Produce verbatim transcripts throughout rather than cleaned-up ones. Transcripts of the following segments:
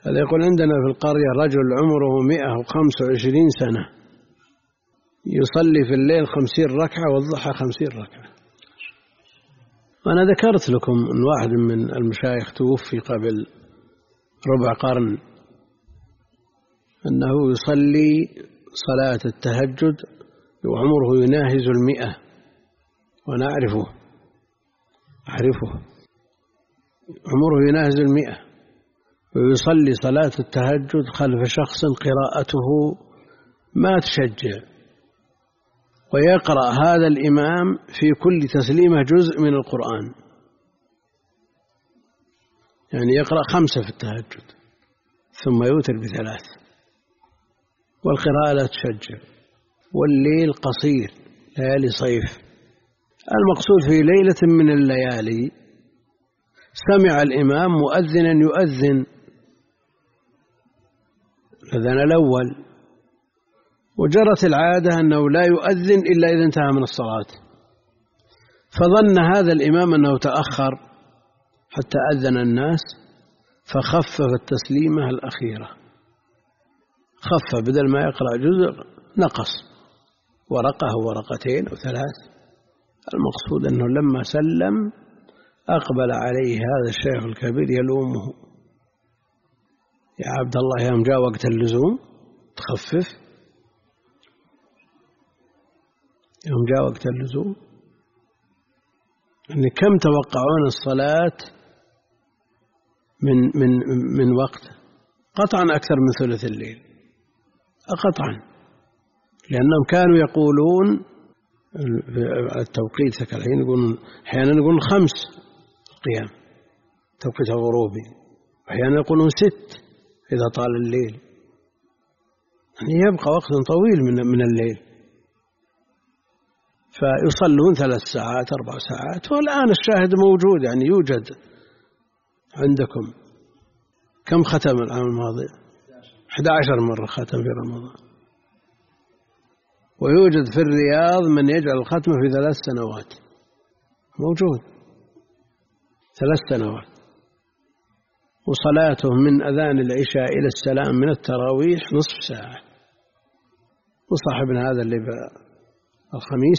هذا يقول عندنا في القرية رجل عمره مئة وخمسة وعشرين سنة يصلي في الليل خمسين ركعة والضحى خمسين ركعة. وأنا ذكرت لكم أن واحد من المشايخ توفي قبل ربع قرن أنه يصلي صلاة التهجد وعمره يناهز المئة، وأنا أعرفه أعرفه عمره يناهز المئة، ويصلي صلاة التهجد خلف شخص قراءته ما تشجع، ويقرأ هذا الإمام في كل تسليمة جزء من القرآن، يعني يقرأ خمسة في التهجد ثم يوتر بثلاث، والقراءة لا تشجع، والليل قصير ليالي صيف. المقصود في ليلة من الليالي سمع الإمام مؤذنا يؤذن الأذان الأول، وجرت العادة أنه لا يؤذن إلا إذا انتهى من الصلاة، فظن هذا الإمام أنه تأخر حتى أذن الناس فخفف التسليمة الأخيرة، خفف بدل ما يقرأ جزء نقص ورقة أو ورقتين أو ثلاث. المقصود أنه لما سلم أقبل عليه هذا الشيخ الكبير يلومه: يا عبد الله يوم جاء وقت اللزوم تخفف، يوم جاء وقت اللزوم. يعني كم توقعون الصلاة من من من وقت؟ قطعا أكثر من ثلث الليل، قطعا، لأنهم كانوا يقولون التوقيت الحين يقولون أحيانا يقولون خمس قيام توقيت الغروبي، أحيانا يقولون ست إذا طال الليل، يعني يبقى وقت طويل من من الليل، فيصلون ثلاث ساعات أربع ساعات. والآن الشاهد موجود، يعني يوجد عندكم كم ختم العام الماضي؟ أحد عشر مرة ختم في رمضان، ويوجد في الرياض من يجعل الختمة في ثلاث سنوات، موجود ثلاث سنوات. وصلاته من أذان العشاء إلى السلام من التراويح نصف ساعة. وصاحبنا هذا اللي الخميس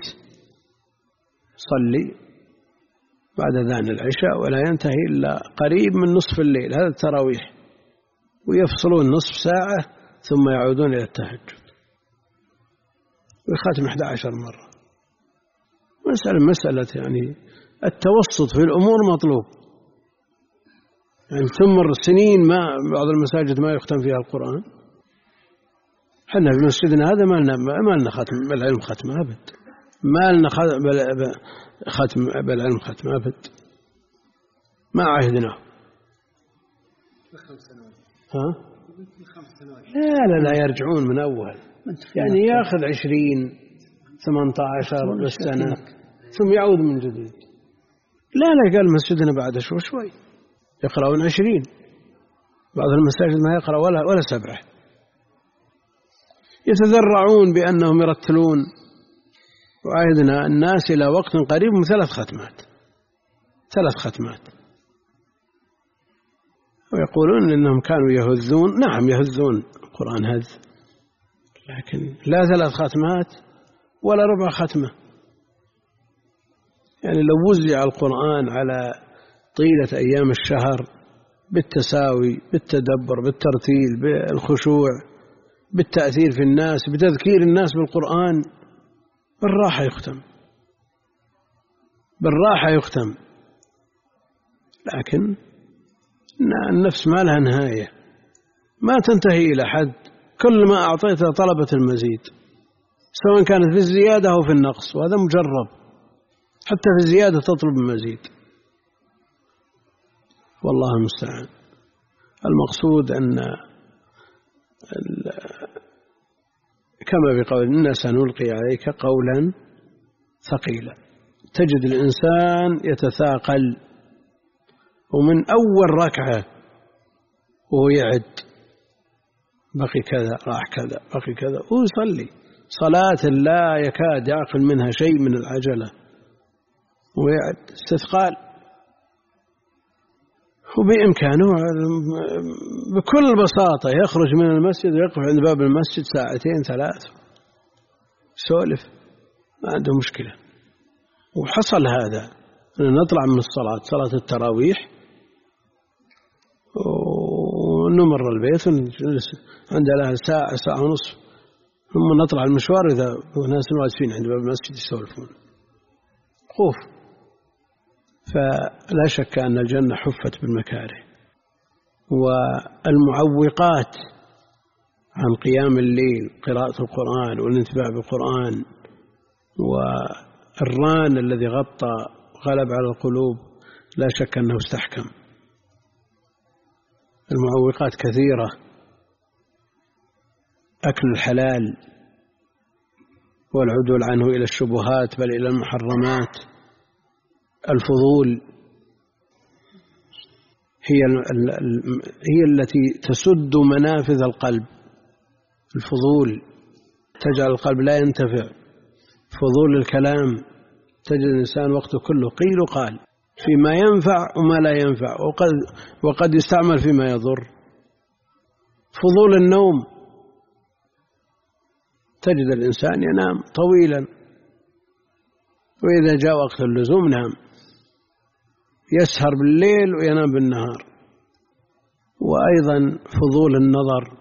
صلي بعد أذان العشاء ولا ينتهي إلا قريب من نصف الليل، هذا التراويح، ويفصلون نصف ساعة ثم يعودون إلى التهجد ويختم أحد عشر مرة. مسألة مسألة يعني التوسط في الأمور مطلوب. يعني تمر سنين ما بعض المساجد ما يختم فيها القرآن. حنا في مسجدنا هذا ما لنا ما لنا ختم بالعلم ختم أبد، ما لنا ختم بالعلم ختم أبد، ما عهدناه. ها؟ لا لا لا يرجعون من أول، يعني يأخذ عشرين ثمانية عشر بالسنة ثم يعود من جديد. لا لا قال مسجدنا بعد شوي شوي يقرأون عشرين، بعض المساجد ما يقرأ ولا ولا سبعة. يتذرعون بأنهم يرتلون، وعهدنا الناس إلى وقت قريب من ثلاث ختمات ثلاث ختمات ويقولون إنهم كانوا يهذون. نعم يهذون القرآن هذ، لكن لا ثلاث ختمات ولا ربع ختمة. يعني لو وزع القرآن على طيلة أيام الشهر بالتساوي بالتدبر بالترتيل بالخشوع بالتأثير في الناس بتذكير الناس بالقرآن بالراحة يختم بالراحة يختم لكن النفس ما لها نهاية، ما تنتهي إلى حد، كل ما أعطيتها طلبت المزيد، سواء كانت في الزيادة أو في النقص، وهذا مجرب، حتى في الزيادة تطلب المزيد. والله المستعان. المقصود أن كما بقول إنا سنلقي عليك قولا ثقيلا، تجد الإنسان يتثاقل، ومن أول ركعة وهو يعد بقي كذا راح كذا بقي كذا، ويصلي صلاة لا يكاد يعقل منها شيء من العجلة ويعد استثقال. وبإمكانه بكل بساطة يخرج من المسجد ويقف عند باب المسجد ساعتين ثلاث يسولف، ما عنده مشكلة. وحصل هذا، نطلع من الصلاة صلاة التراويح ونمر البيت ونجلس عند أهل ساعة ساعة ونصف، ثم نطلع المشوار إذا ناس واقفين عند باب المسجد يسولفون خوف. فلا شك أن الجنة حفت بالمكاره. والمعوقات عن قيام الليل، قراءة القرآن والانتباه بالقرآن، والران الذي غطى غلب على القلوب، لا شك أنه استحكم. المعوقات كثيرة: أكل الحلال والعدول عنه إلى الشبهات بل إلى المحرمات، الفضول هي هي التي تسد منافذ القلب. الفضول تجعل القلب لا ينتفع. فضول الكلام تجد الإنسان وقته كله قيل وقال فيما ينفع وما لا ينفع، وقد, وقد يستعمل فيما يضر. فضول النوم تجد الإنسان ينام طويلا، وإذا جاء وقت اللزوم نام، يسهر بالليل وينام بالنهار. وأيضا فضول النظر،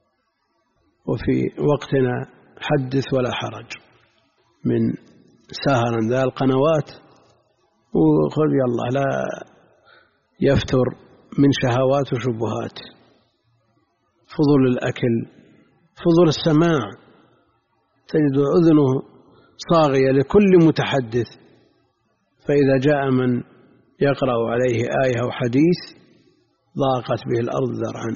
وفي وقتنا حدث ولا حرج من سهرا ذا القنوات، وقل يلا لا يفتر من شهوات وشبهات. فضول الأكل، فضول السماع، تجد أذنه صاغية لكل متحدث، فإذا جاء من يقرأ عليه آية أو حديث ضاقت به الأرض ذرعا.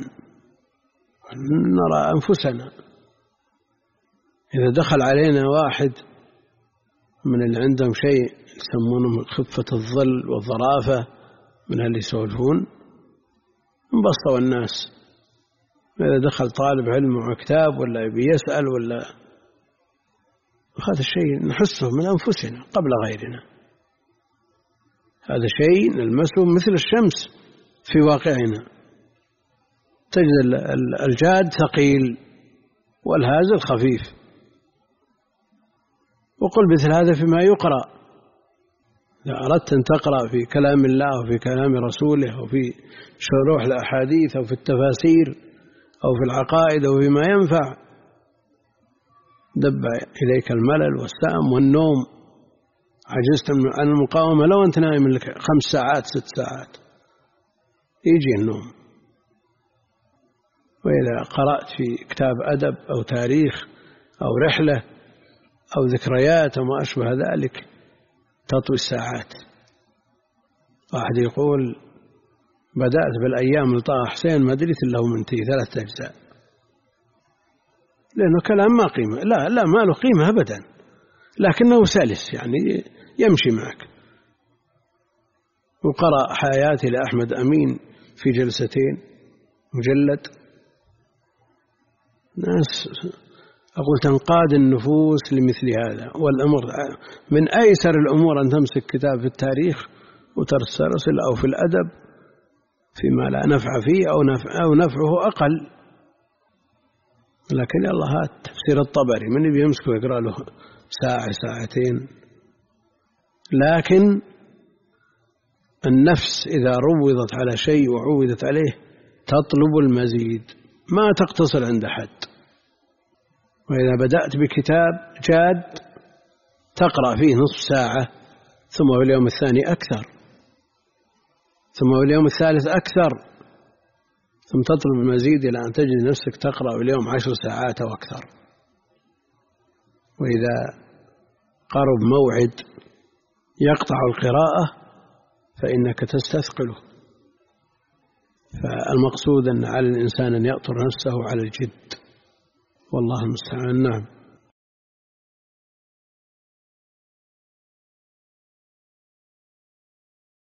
نرى أنفسنا إذا دخل علينا واحد من اللي عندهم شيء يسمونه خفة الظل والظرافة، من اللي يسولفون انبسطوا الناس. إذا دخل طالب علم وكتاب ولا يبي يسأل ولا، هذا الشيء نحسه من أنفسنا قبل غيرنا. هذا شيء نلمسه مثل الشمس في واقعنا. تجد الجاد ثقيل والهازل خفيف. وقل مثل هذا فيما يقرأ. إذا أردت أن تقرأ في كلام الله وفي كلام رسوله وفي شروح الأحاديث أو في التفاسير أو في العقائد أو فيما ينفع، دب إليك الملل والسأم والنوم، عجزت عن المقاومة. لو أنت نايم لك خمس ساعات ست ساعات يجي النوم. وإذا قرأت في كتاب أدب أو تاريخ أو رحلة أو ذكريات أو ما أشبه ذلك تطوي الساعات. واحد يقول بدأت بالأيام لطه حسين ما دريت إلا منتهي ثلاثة أجزاء، لأنه كلام ما قيمة. لا لا ما له قيمة أبدا، لكنه سلس يعني يمشي معك. وقرأ حياتي لأحمد أمين في جلستين مجلد. ناس أقول تنقاد النفوس لمثل هذا. والأمر من أيسر الأمور أن تمسك كتاب في التاريخ وترسل أو في الأدب فيما لا نفع فيه أو, نفع أو نفعه أقل. لكن الله هات تفسير الطبري من بيمسك ويقرأ له ساعة ساعتين. لكن النفس إذا روضت على شيء وعودت عليه تطلب المزيد، ما تقتصر عند حد. وإذا بدأت بكتاب جاد تقرأ فيه نصف ساعة، ثم في اليوم الثاني أكثر، ثم في اليوم الثالث أكثر، ثم تطلب المزيد إلى أن تجد نفسك تقرأ في اليوم عشر ساعات أو أكثر. وإذا قرب موعد يقطع القراءة فإنك تستثقله. فالمقصود أن على الإنسان أن يأطر نفسه على الجد، والله المستعان. نعم.